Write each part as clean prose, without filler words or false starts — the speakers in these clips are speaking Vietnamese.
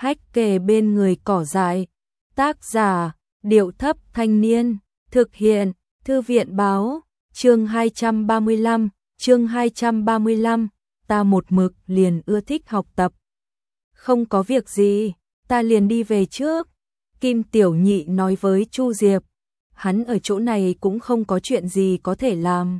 Hách kề bên người cỏ dại. Tác giả, Điệu Thấp Thanh Niên. Thực hiện, Thư viện Báo. Chương 235, ta một mực liền ưa thích học tập. Không có việc gì, ta liền đi về trước. Kim Tiểu Nhị nói với Chu Diệp. Hắn ở chỗ này cũng không có chuyện gì có thể làm.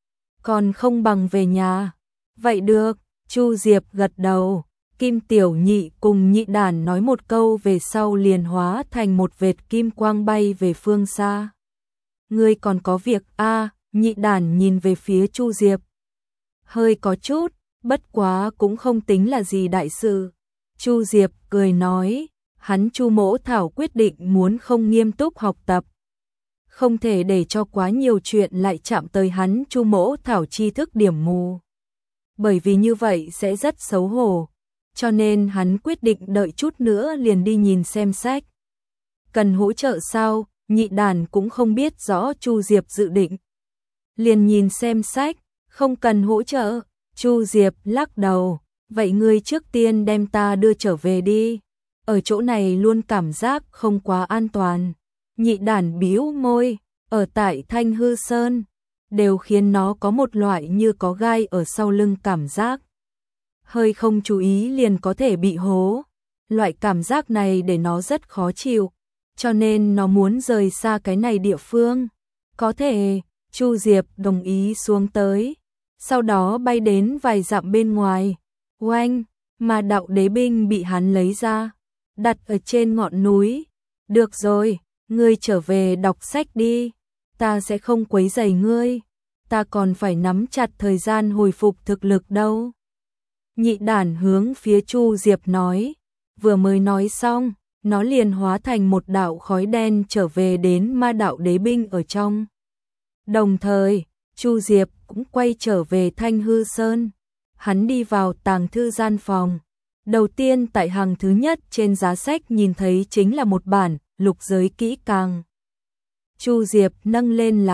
Còn không bằng về nhà. Vậy được, Chu Diệp gật đầu. Kim Tiểu Nhị cùng Nhị Đản nói một câu về sau liền hóa thành một vệt kim quang bay về phương xa. Ngươi còn có việc a? Nhị Đản nhìn về phía Chu Diệp. Hơi có chút, bất quá cũng không tính là gì đại sự. Chu Diệp cười nói, hắn Chu Mỗ Thảo quyết định muốn không nghiêm túc học tập. Không thể để cho quá nhiều chuyện lại chạm tới hắn Chu Mỗ Thảo tri thức điểm mù. Bởi vì như vậy sẽ rất xấu hổ. Cho nên hắn quyết định đợi chút nữa liền đi nhìn xem sách. Cần hỗ trợ sao? Nhị Đản cũng không biết rõ Chu Diệp dự định. Liền nhìn xem sách, không cần hỗ trợ. Chu Diệp lắc đầu, vậy ngươi trước tiên đem ta đưa trở về đi. Ở chỗ này luôn cảm giác không quá an toàn. Nhị Đản bĩu môi, ở tại Thanh Hư Sơn, đều khiến nó có một loại như có gai ở sau lưng cảm giác. Hơi không chú ý liền có thể bị hố. Loại cảm giác này để nó rất khó chịu, cho nên nó muốn rời xa cái này địa phương. Có thể, Chu Diệp đồng ý xuống tới, sau đó bay đến vài dặm bên ngoài. Oanh, mà đạo đế binh bị hắn lấy ra, đặt ở trên ngọn núi. Được rồi, ngươi trở về đọc sách đi, ta sẽ không quấy rầy ngươi, ta còn phải nắm chặt thời gian hồi phục thực lực đâu. Nhị Đản hướng phía Chu Diệp nói, vừa mới nói xong, nó liền hóa thành một đạo khói đen trở về đến ma đạo đế binh ở trong. Đồng thời, Chu Diệp cũng quay trở về Thanh Hư Sơn. Hắn đi vào tàng thư gian phòng. Đầu tiên tại hàng thứ nhất trên giá sách nhìn thấy chính là một bản lục giới kỹ càng. Chu Diệp nâng lên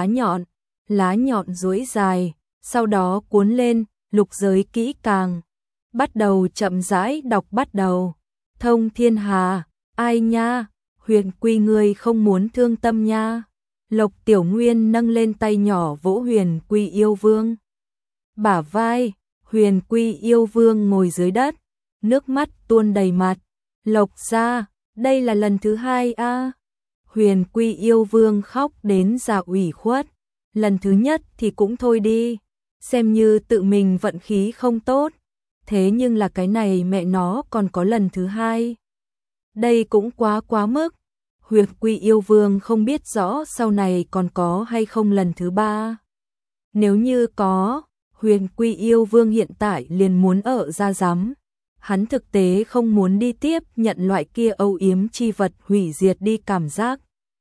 lá nhọn duỗi dài, sau đó cuốn lên lục giới kỹ càng. Bắt đầu chậm rãi đọc bắt đầu. Thông thiên hà, ai nha, Huyền Quy ngươi không muốn thương tâm nha. Lộc Tiểu Nguyên nâng lên tay nhỏ vỗ Huyền Quy yêu vương. Bả vai, Huyền Quy yêu vương ngồi dưới đất, nước mắt tuôn đầy mặt. Lộc gia, đây là lần thứ hai a. Huyền Quy yêu vương khóc đến già ủy khuất. Lần thứ nhất thì cũng thôi đi, xem như tự mình vận khí không tốt. Thế nhưng là cái này mẹ nó còn có lần thứ hai. Đây cũng quá mức. Huyền Quy yêu vương không biết rõ sau này còn có hay không lần thứ ba. Nếu như có, Huyền Quy yêu vương hiện tại liền muốn ở ra giám. Hắn thực tế không muốn đi tiếp nhận loại kia âu yếm chi vật hủy diệt đi cảm giác.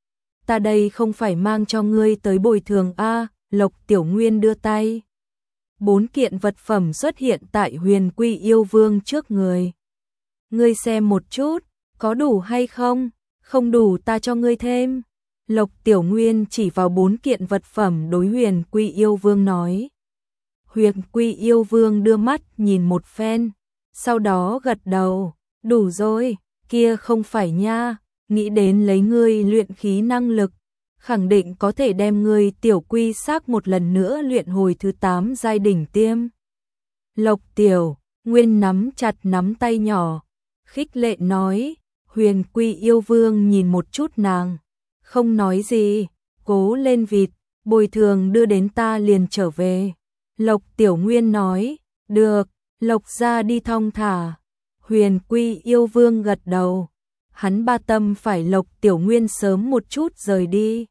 Ta đây không phải mang cho ngươi tới bồi thường a. Lộc Tiểu Nguyên đưa tay. 4 kiện vật phẩm xuất hiện tại Huyền Quy yêu vương trước người. Ngươi xem một chút, có đủ hay không? Không đủ ta cho ngươi thêm. Lộc Tiểu Nguyên chỉ vào 4 kiện vật phẩm đối Huyền Quy yêu vương nói. Huyền Quy yêu vương đưa mắt nhìn một phen, sau đó gật đầu, đủ rồi, kia không phải nha, nghĩ đến lấy ngươi luyện khí năng lực, khẳng định có thể đem ngươi tiểu quy xác một lần nữa luyện hồi thứ 8 giai đỉnh tiêm. Lộc Tiểu Nguyên nắm chặt nắm tay nhỏ, khích lệ nói. Huyền Quy yêu vương nhìn một chút nàng, không nói gì, cố lên vịt, bồi thường đưa đến ta liền trở về. Lộc Tiểu Nguyên nói, được, Lộc gia đi thong thả. Huyền Quy yêu vương gật đầu, hắn ba tâm phải Lộc Tiểu Nguyên sớm một chút rời đi.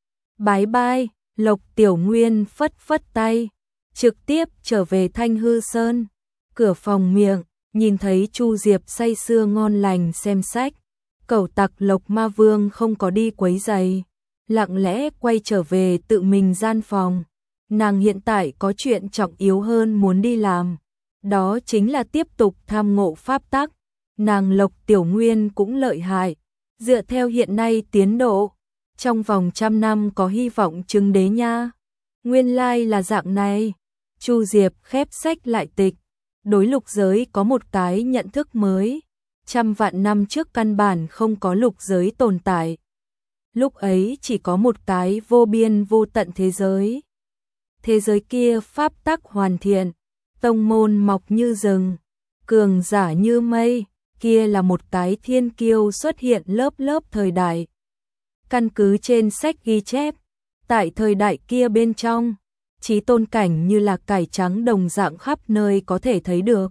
Bái bai, Lộc Tiểu Nguyên phất phất tay, trực tiếp trở về Thanh Hư Sơn. Cửa phòng miệng, nhìn thấy Chu Diệp say sưa ngon lành xem sách. Cẩu tặc Lộc Ma Vương không có đi quấy giày, lặng lẽ quay trở về tự mình gian phòng. Nàng hiện tại có chuyện trọng yếu hơn muốn đi làm, đó chính là tiếp tục tham ngộ pháp tắc. Nàng Lộc Tiểu Nguyên cũng lợi hại, dựa theo hiện nay tiến độ, trong vòng 100 năm có hy vọng chứng đế nha. Nguyên lai là dạng này. Chu Diệp khép sách lại tịch, đối lục giới có một cái nhận thức mới. trăm vạn năm trước căn bản không có lục giới tồn tại. Lúc ấy chỉ có một cái vô biên vô tận thế giới. Thế giới kia pháp tắc hoàn thiện, tông môn mọc như rừng, cường giả như mây, kia là một cái thiên kiêu xuất hiện lớp lớp thời đại. Căn cứ trên sách ghi chép, tại thời đại kia bên trong, chí tôn cảnh như là cải trắng đồng dạng khắp nơi có thể thấy được.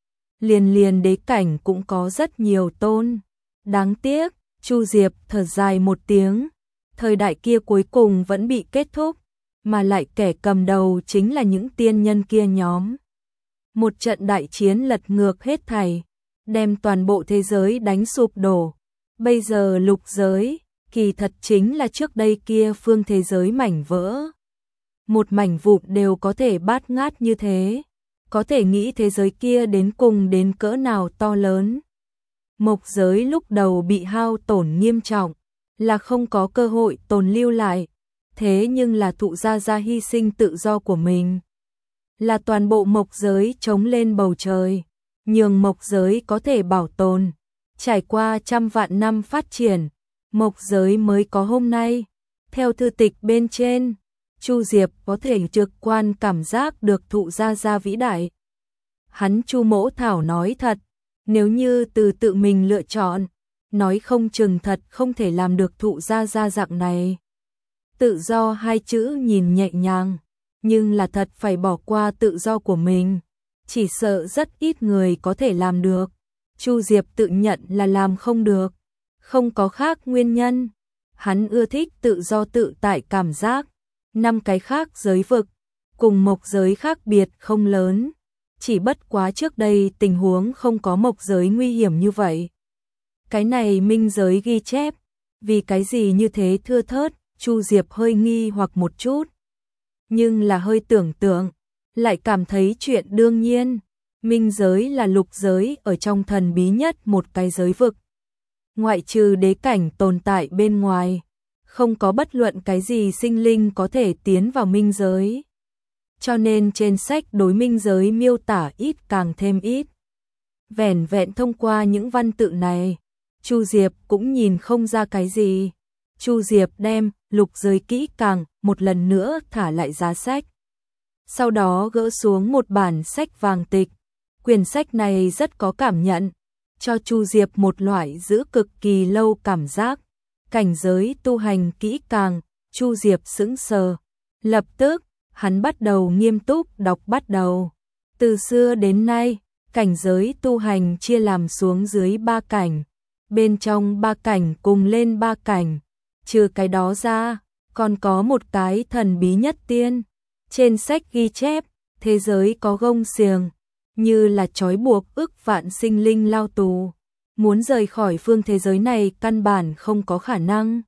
Liền đế cảnh cũng có rất nhiều tôn. Đáng tiếc, Chu Diệp thở dài một tiếng, thời đại kia cuối cùng vẫn bị kết thúc, mà lại kẻ cầm đầu chính là những tiên nhân kia nhóm. Một trận đại chiến lật ngược hết thảy, đem toàn bộ thế giới đánh sụp đổ. Bây giờ lục giới, kỳ thật chính là trước đây kia phương thế giới mảnh vỡ. Một mảnh vụn đều có thể bát ngát như thế, có thể nghĩ thế giới kia đến cùng đến cỡ nào to lớn. Mộc giới lúc đầu bị hao tổn nghiêm trọng, là không có cơ hội tồn lưu lại, thế nhưng là thụ gia hy sinh tự do của mình. Là toàn bộ mộc giới chống lên bầu trời, nhường mộc giới có thể bảo tồn. Trải qua trăm vạn năm phát triển, mộc giới mới có hôm nay. Theo thư tịch bên trên, Chu Diệp có thể trực quan cảm giác được thụ gia vĩ đại. Hắn Chu Mỗ Thảo nói thật, nếu như từ tự mình lựa chọn, nói không chừng thật không thể làm được thụ gia dạng này. Tự do hai chữ nhìn nhẹ nhàng, nhưng là thật phải bỏ qua tự do của mình, chỉ sợ rất ít người có thể làm được. Chu Diệp tự nhận là làm không được, không có khác nguyên nhân. Hắn ưa thích tự do tự tại cảm giác. Năm cái khác giới vực, cùng mộc giới khác biệt không lớn, chỉ bất quá trước đây tình huống không có mộc giới nguy hiểm như vậy. Cái này minh giới ghi chép, vì cái gì như thế thưa thớt, Chu Diệp hơi nghi hoặc một chút. Nhưng là hơi tưởng tượng, lại cảm thấy chuyện đương nhiên, minh giới là lục giới ở trong thần bí nhất một cái giới vực. Ngoại trừ đế cảnh tồn tại bên ngoài, không có bất luận cái gì sinh linh có thể tiến vào minh giới. Cho nên trên sách đối minh giới miêu tả ít càng thêm ít. Vẻn vẹn thông qua những văn tự này, Chu Diệp cũng nhìn không ra cái gì. Chu Diệp đem lục giới kỹ càng một lần nữa thả lại giá sách. Sau đó gỡ xuống một bản sách vàng tịch. Quyển sách này rất có cảm nhận, cho Chu Diệp một loại giữ cực kỳ lâu cảm giác. Cảnh giới tu hành kỹ càng, Chu Diệp sững sờ. Lập tức, hắn bắt đầu nghiêm túc đọc bắt đầu. Từ xưa đến nay, cảnh giới tu hành chia làm xuống dưới 3 cảnh. Bên trong 3 cảnh cùng lên 3 cảnh. Trừ cái đó ra, còn có một cái thần bí nhất tiên. Trên sách ghi chép, thế giới có gông xiềng, như là trói buộc ức vạn sinh linh lao tù. Muốn rời khỏi phương thế giới này căn bản không có khả năng.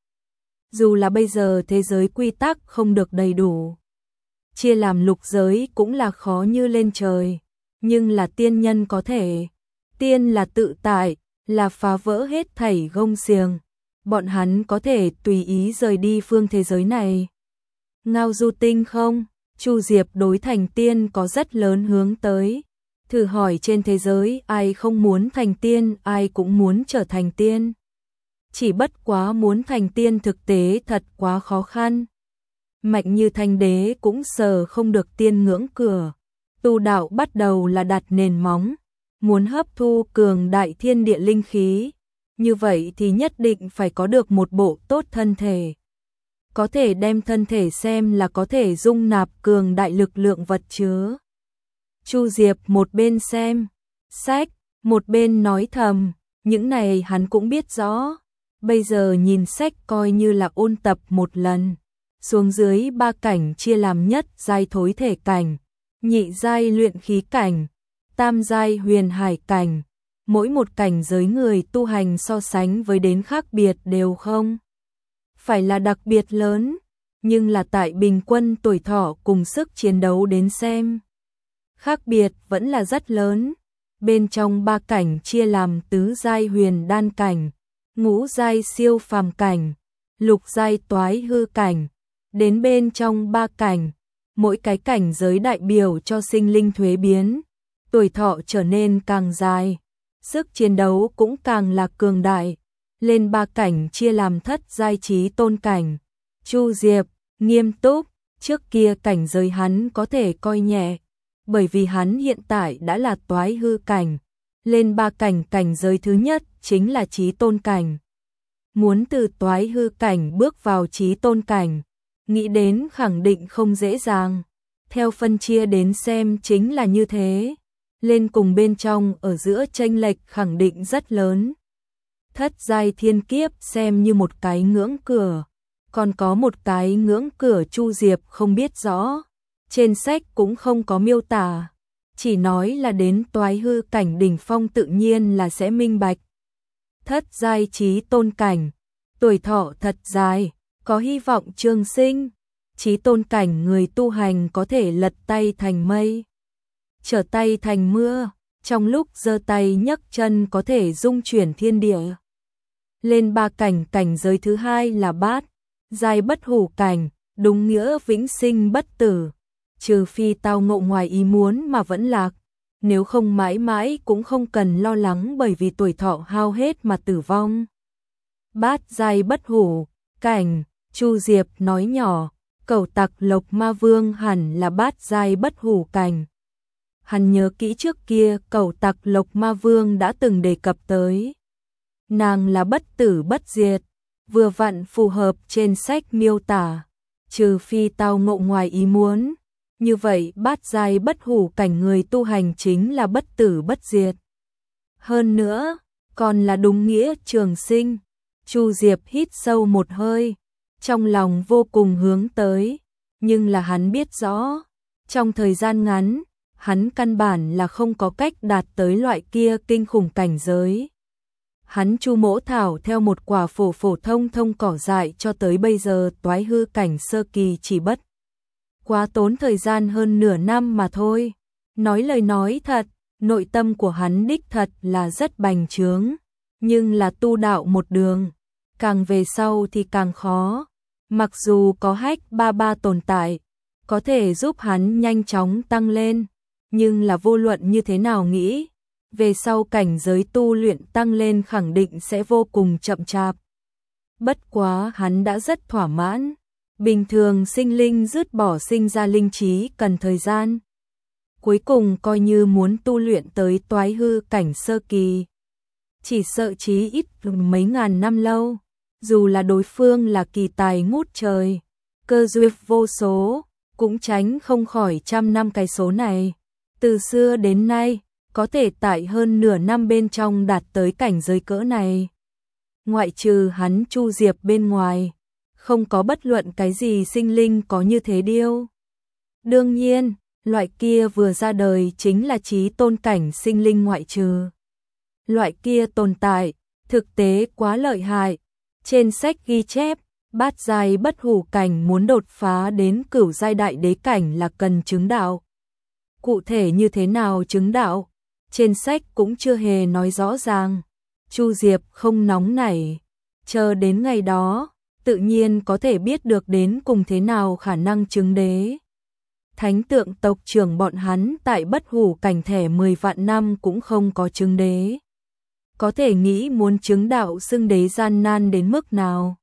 Dù là bây giờ thế giới quy tắc không được đầy đủ, chia làm lục giới cũng là khó như lên trời, nhưng là tiên nhân có thể. Tiên là tự tại, là phá vỡ hết thảy gông xiềng. Bọn hắn có thể tùy ý rời đi phương thế giới này. Ngao du tinh không? Chu Diệp đối thành tiên có rất lớn hướng tới. Thử hỏi trên thế giới ai không muốn thành tiên, ai cũng muốn trở thành tiên. Chỉ bất quá muốn thành tiên thực tế thật quá khó khăn. Mạnh như Thanh Đế cũng sờ không được tiên ngưỡng cửa. Tu đạo bắt đầu là đặt nền móng, muốn hấp thu cường đại thiên địa linh khí. Như vậy thì nhất định phải có được một bộ tốt thân thể. Có thể đem thân thể xem là có thể dung nạp cường đại lực lượng vật chứa. Chu Diệp một bên xem sách, một bên nói thầm, những này hắn cũng biết rõ. Bây giờ nhìn sách coi như là ôn tập một lần. Xuống dưới 3 cảnh chia làm nhất giai thối thể cảnh, nhị giai luyện khí cảnh, tam giai huyền hải cảnh. Mỗi một cảnh giới người tu hành so sánh với đến khác biệt đều không phải là đặc biệt lớn, nhưng là tại bình quân tuổi thọ cùng sức chiến đấu đến xem, khác biệt vẫn là rất lớn. Bên trong 3 cảnh chia làm tứ giai huyền đan cảnh, ngũ giai siêu phàm cảnh, lục giai toái hư cảnh. Đến bên trong 3 cảnh, mỗi cái cảnh giới đại biểu cho sinh linh thuế biến, tuổi thọ trở nên càng dài, sức chiến đấu cũng càng là cường đại. Lên 3 cảnh chia làm thất giai chí tôn cảnh. Chu Diệp nghiêm túc, trước kia cảnh giới hắn có thể coi nhẹ, bởi vì hắn hiện tại đã là toái hư cảnh. Lên 3 cảnh, cảnh giới thứ nhất chính là chí tôn cảnh. Muốn từ toái hư cảnh bước vào chí tôn cảnh, nghĩ đến khẳng định không dễ dàng. Theo phân chia đến xem chính là như thế. Lên cùng bên trong ở giữa chênh lệch khẳng định rất lớn. Thất giai thiên kiếp xem như một cái ngưỡng cửa, còn có một cái ngưỡng cửa Chu Diệp không biết rõ, trên sách cũng không có miêu tả, chỉ nói là đến toái hư cảnh đỉnh phong tự nhiên là sẽ minh bạch. Thất giai chí tôn cảnh, tuổi thọ thật dài, có hy vọng trường sinh. Chí tôn cảnh người tu hành có thể lật tay thành mây, trở tay thành mưa, trong lúc giơ tay nhấc chân có thể dung chuyển thiên địa. Lên 3 cảnh, cảnh giới thứ hai là bát giai bất hủ cảnh, đúng nghĩa vĩnh sinh bất tử, trừ phi tao ngộ ngoài ý muốn mà vẫn lạc, nếu không mãi mãi cũng không cần lo lắng bởi vì tuổi thọ hao hết mà tử vong. Bát giai bất hủ cảnh, Chu Diệp nói nhỏ, Cẩu Tặc Lộc Ma Vương hẳn là bát giai bất hủ cảnh. Hắn nhớ kỹ trước kia Cẩu Tặc Lộc Ma Vương đã từng đề cập tới. Nàng là bất tử bất diệt, vừa vặn phù hợp trên sách miêu tả, trừ phi tao ngộ ngoài ý muốn. Như vậy bát giai bất hủ cảnh người tu hành chính là bất tử bất diệt. Hơn nữa, còn là đúng nghĩa trường sinh. Chu Diệp hít sâu một hơi, trong lòng vô cùng hướng tới, nhưng là hắn biết rõ, trong thời gian ngắn, hắn căn bản là không có cách đạt tới loại kia kinh khủng cảnh giới. Hắn Chu Mỗ Thảo theo một quả phổ thông thông cỏ dại cho tới bây giờ toái hư cảnh sơ kỳ chỉ bất quá tốn thời gian hơn nửa năm mà thôi. Nói lời nói thật, nội tâm của hắn đích thật là rất bành trướng, nhưng là tu đạo một đường, càng về sau thì càng khó. Mặc dù có Hách Ba Ba tồn tại, có thể giúp hắn nhanh chóng tăng lên, nhưng là vô luận như thế nào nghĩ, về sau cảnh giới tu luyện tăng lên khẳng định sẽ vô cùng chậm chạp. Bất quá hắn đã rất thỏa mãn. Bình thường sinh linh dứt bỏ sinh ra linh trí cần thời gian. Cuối cùng coi như muốn tu luyện tới toái hư cảnh sơ kỳ, chỉ sợ chí ít mấy ngàn năm lâu. Dù là đối phương là kỳ tài ngút trời, cơ duyên vô số, cũng tránh không khỏi 100 năm cái số này. Từ xưa đến nay, có thể tại hơn nửa năm bên trong đạt tới cảnh giới cỡ này. Ngoại trừ hắn Chu Diệp bên ngoài, không có bất luận cái gì sinh linh có như thế điêu. Đương nhiên, loại kia vừa ra đời chính là chí tôn cảnh sinh linh ngoại trừ. Loại kia tồn tại, thực tế quá lợi hại. Trên sách ghi chép, bát giai bất hủ cảnh muốn đột phá đến cửu giai đại đế cảnh là cần chứng đạo. Cụ thể như thế nào chứng đạo, trên sách cũng chưa hề nói rõ ràng. Chu Diệp không nóng nảy, chờ đến ngày đó, tự nhiên có thể biết được đến cùng thế nào khả năng chứng đế. Thánh tượng tộc trưởng bọn hắn tại bất hủ cảnh thẻ 10 vạn năm cũng không có chứng đế. Có thể nghĩ muốn chứng đạo xưng đế gian nan đến mức nào.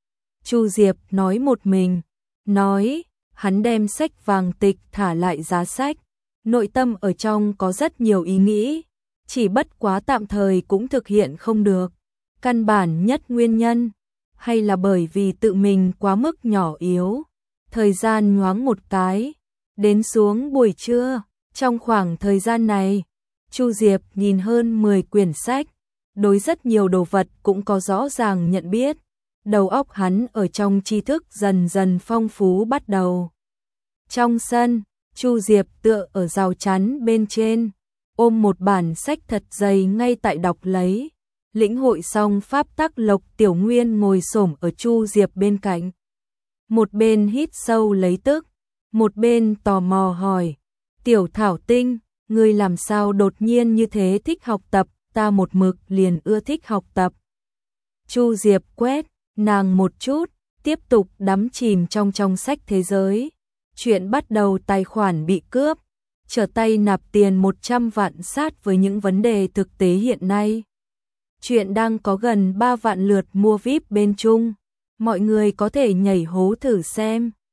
Chu Diệp nói một mình, nói, hắn đem sách vàng tịch thả lại giá sách, nội tâm ở trong có rất nhiều ý nghĩ, chỉ bất quá tạm thời cũng thực hiện không được. Căn bản nhất nguyên nhân, hay là bởi vì tự mình quá mức nhỏ yếu. Thời gian nhoáng một cái, đến xuống buổi trưa, trong khoảng thời gian này, Chu Diệp nhìn hơn 10 quyển sách, đối rất nhiều đồ vật cũng có rõ ràng nhận biết, đầu óc hắn ở trong tri thức dần dần phong phú bắt đầu. Trong sân, Chu Diệp tựa ở rào chắn bên trên, ôm một bản sách thật dày ngay tại đọc lấy. Lĩnh hội xong pháp tắc, Lộc Tiểu Nguyên ngồi xổm ở Chu Diệp bên cạnh. Một bên hít sâu lấy tức, một bên tò mò hỏi, Tiểu Thảo Tinh, ngươi làm sao đột nhiên như thế thích học tập, ta một mực liền ưa thích học tập. Chu Diệp quét nàng một chút, tiếp tục đắm chìm trong sách thế giới. Chuyện bắt đầu tài khoản bị cướp, trở tay nạp tiền 100 vạn sát với những vấn đề thực tế hiện nay. Chuyện đang có gần 3 vạn lượt mua VIP bên Trung. Mọi người có thể nhảy hố thử xem.